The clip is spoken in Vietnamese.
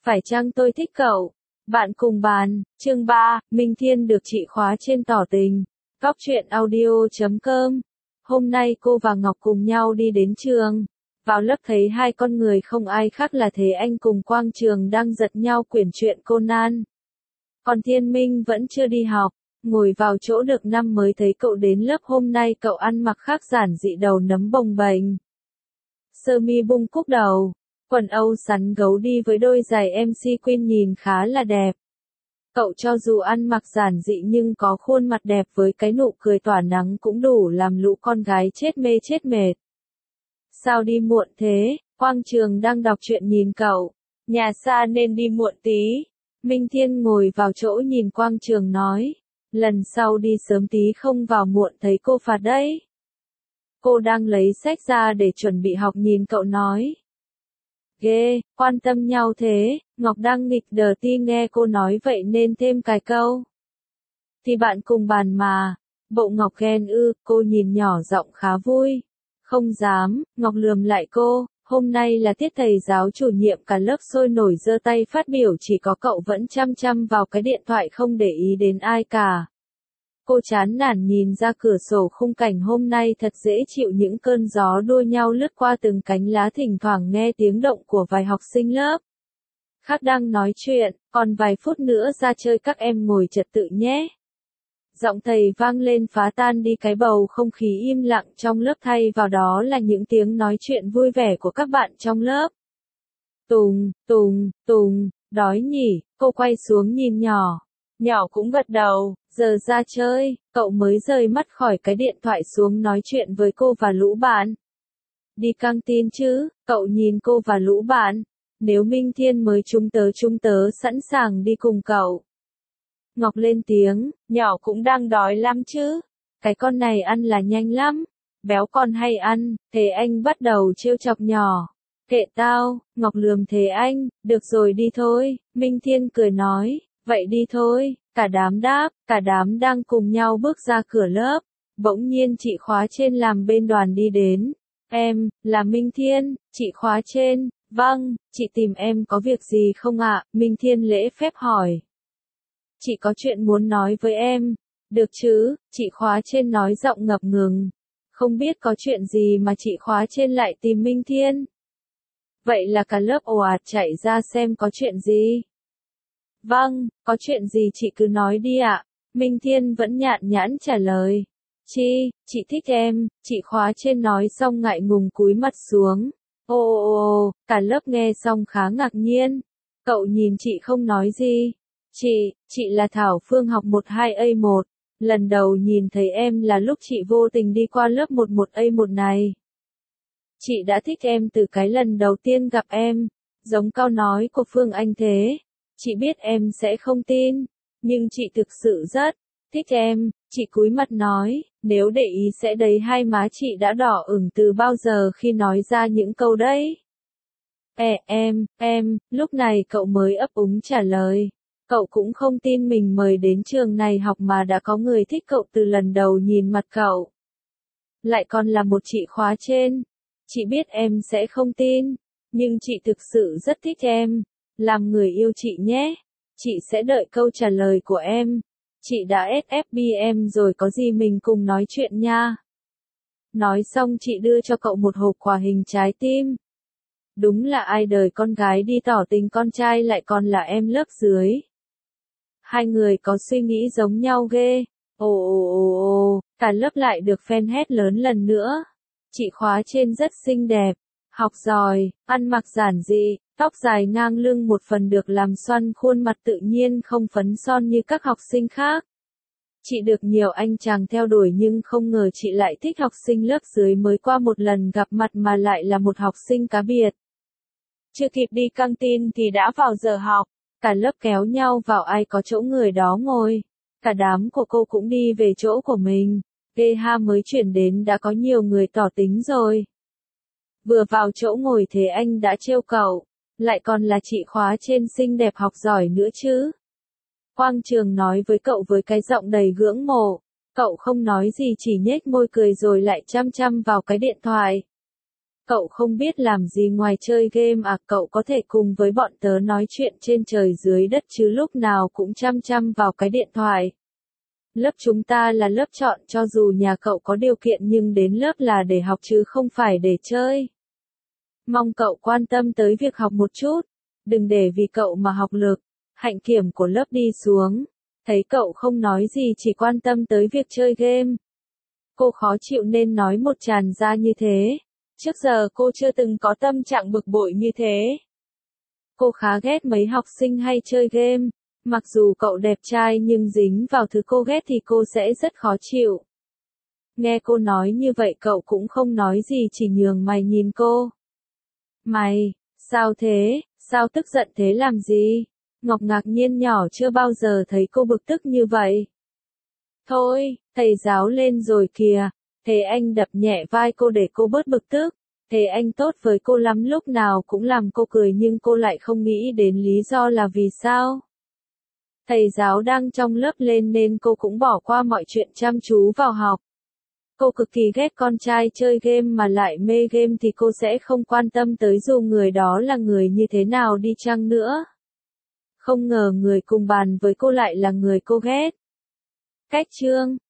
Phải chăng tôi thích cậu? Bạn cùng bàn, chương 3, Minh Thiên được chị khóa trên tỏ tình. Góc truyện audio.com. Hôm nay cô và Ngọc cùng nhau đi đến trường. Vào lớp thấy hai con người không ai khác là Thế Anh cùng Quang Trường đang giật nhau quyển truyện Conan. Còn Thiên Minh vẫn chưa đi học. Ngồi vào chỗ được năm mới thấy cậu đến lớp. Hôm nay cậu ăn mặc khác giản dị, đầu nấm bồng bềnh, sơ mi bung cúc đầu, quần âu sắn gấu đi với đôi giày MC Queen nhìn khá là đẹp. Cậu cho dù ăn mặc giản dị nhưng có khuôn mặt đẹp với cái nụ cười tỏa nắng cũng đủ làm lũ con gái chết mê chết mệt. Sao đi muộn thế? Quang Trường đang đọc truyện nhìn cậu. Nhà xa nên đi muộn tí. Minh Thiên ngồi vào chỗ nhìn Quang Trường nói. Lần sau đi sớm tí không vào muộn thấy cô phạt đấy. Cô đang lấy sách ra để chuẩn bị học nhìn cậu nói. Ghê, quan tâm nhau thế. Ngọc đang nghịch đờ ti nghe cô nói vậy nên thêm cái câu. Thì bạn cùng bàn mà. Bộ Ngọc ghen ư, cô nhìn nhỏ giọng khá vui. Không dám, Ngọc lườm lại cô. Hôm nay là tiết thầy giáo chủ nhiệm cả lớp sôi nổi giơ tay phát biểu, chỉ có cậu vẫn chăm chăm vào cái điện thoại không để ý đến ai cả. Cô chán nản nhìn ra cửa sổ, khung cảnh hôm nay thật dễ chịu, những cơn gió đua nhau lướt qua từng cánh lá, thỉnh thoảng nghe tiếng động của vài học sinh lớp khác đang nói chuyện, còn vài phút nữa ra chơi các em ngồi trật tự nhé. Giọng thầy vang lên phá tan đi cái bầu không khí im lặng trong lớp, thay vào đó là những tiếng nói chuyện vui vẻ của các bạn trong lớp. Tùng, Tùng, Tùng, đói nhỉ, cô quay xuống nhìn nhỏ. Nhỏ cũng gật đầu, giờ ra chơi, cậu mới rời mắt khỏi cái điện thoại xuống nói chuyện với cô và lũ bạn. Đi căng tin chứ, cậu nhìn cô và lũ bạn. Nếu Minh Thiên mới chúng tớ sẵn sàng đi cùng cậu. Ngọc lên tiếng, nhỏ cũng đang đói lắm chứ. Cái con này ăn là nhanh lắm. Béo còn hay ăn, Thế Anh bắt đầu trêu chọc nhỏ. Kệ tao, Ngọc lườm Thế Anh, được rồi đi thôi. Minh Thiên cười nói, vậy đi thôi. Cả đám đáp, cả đám đang cùng nhau bước ra cửa lớp. Bỗng nhiên chị khóa trên làm bên đoàn đi đến. Em, là Minh Thiên, chị khóa trên. Vâng, chị tìm em có việc gì không ạ? Minh Thiên lễ phép hỏi. Chị có chuyện muốn nói với em. Được chứ, chị khóa trên nói giọng ngập ngừng. Không biết có chuyện gì mà chị khóa trên lại tìm Minh Thiên. Vậy là cả lớp ồ ạt chạy ra xem có chuyện gì. Vâng, có chuyện gì chị cứ nói đi ạ. Minh Thiên vẫn nhàn nhãn trả lời. Chị thích em, chị khóa trên nói xong ngại ngùng cúi mặt xuống. Ồ, cả lớp nghe xong khá ngạc nhiên. Cậu nhìn chị không nói gì. Chị là Thảo Phương học 12A1. Lần đầu nhìn thấy em là lúc chị vô tình đi qua lớp 11A1 này. Chị đã thích em từ cái lần đầu tiên gặp em. Giống câu nói của Phương Anh thế. Chị biết em sẽ không tin. Nhưng chị thực sự rất thích em. Chị cúi mặt nói, nếu để ý sẽ thấy hai má chị đã đỏ ửng từ bao giờ khi nói ra những câu đấy. Lúc này cậu mới ấp úng trả lời. Cậu cũng không tin mình mời đến trường này học mà đã có người thích cậu từ lần đầu nhìn mặt cậu. Lại còn là một chị khóa trên. Chị biết em sẽ không tin. Nhưng chị thực sự rất thích em. Làm người yêu chị nhé. Chị sẽ đợi câu trả lời của em. Chị đã SFB em rồi, có gì mình cùng nói chuyện nha. Nói xong chị đưa cho cậu một hộp quà hình trái tim. Đúng là ai đời con gái đi tỏ tình con trai lại còn là em lớp dưới. Hai người có suy nghĩ giống nhau ghê. Ồ, cả lớp lại được fan hét lớn lần nữa. Chị khóa trên rất xinh đẹp, học giỏi, ăn mặc giản dị, tóc dài ngang lưng một phần được làm xoăn khuôn mặt tự nhiên không phấn son như các học sinh khác. Chị được nhiều anh chàng theo đuổi nhưng không ngờ chị lại thích học sinh lớp dưới mới qua một lần gặp mặt mà lại là một học sinh cá biệt. Chưa kịp đi căng tin thì đã vào giờ học. Cả lớp kéo nhau vào, ai có chỗ người đó ngồi. Cả đám của cô cũng đi về chỗ của mình. Ha mới chuyển đến đã có nhiều người tỏ tính rồi. Vừa vào chỗ ngồi Thế Anh đã trêu cậu. Lại còn là chị khóa trên xinh đẹp học giỏi nữa chứ. Quang Trường nói với cậu với cái giọng đầy ngưỡng mộ. Cậu không nói gì, chỉ nhếch môi cười rồi lại chăm chăm vào cái điện thoại. Cậu không biết làm gì ngoài chơi game à? Cậu có thể cùng với bọn tớ nói chuyện trên trời dưới đất chứ lúc nào cũng chăm chăm vào cái điện thoại. Lớp chúng ta là lớp chọn, cho dù nhà cậu có điều kiện nhưng đến lớp là để học chứ không phải để chơi. Mong cậu quan tâm tới việc học một chút, đừng để vì cậu mà học lực, hạnh kiểm của lớp đi xuống. Thấy cậu không nói gì chỉ quan tâm tới việc chơi game. Cô khó chịu nên nói một tràn ra như thế. Trước giờ cô chưa từng có tâm trạng bực bội như thế. Cô khá ghét mấy học sinh hay chơi game. Mặc dù cậu đẹp trai nhưng dính vào thứ cô ghét thì cô sẽ rất khó chịu. Nghe cô nói như vậy cậu cũng không nói gì, chỉ nhướng mày nhìn cô. Mày, sao thế, sao tức giận thế làm gì? Ngọc ngạc nhiên nhỏ chưa bao giờ thấy cô bực tức như vậy. Thôi, thầy giáo lên rồi kìa. Thế anh đập nhẹ vai cô để cô bớt bực tức. Thế anh tốt với cô lắm, lúc nào cũng làm cô cười nhưng cô lại không nghĩ đến lý do là vì sao. Thầy giáo đang trong lớp lên nên cô cũng bỏ qua mọi chuyện chăm chú vào học. Cô cực kỳ ghét con trai chơi game mà lại mê game thì cô sẽ không quan tâm tới dù người đó là người như thế nào đi chăng nữa. Không ngờ người cùng bàn với cô lại là người cô ghét. Cách chương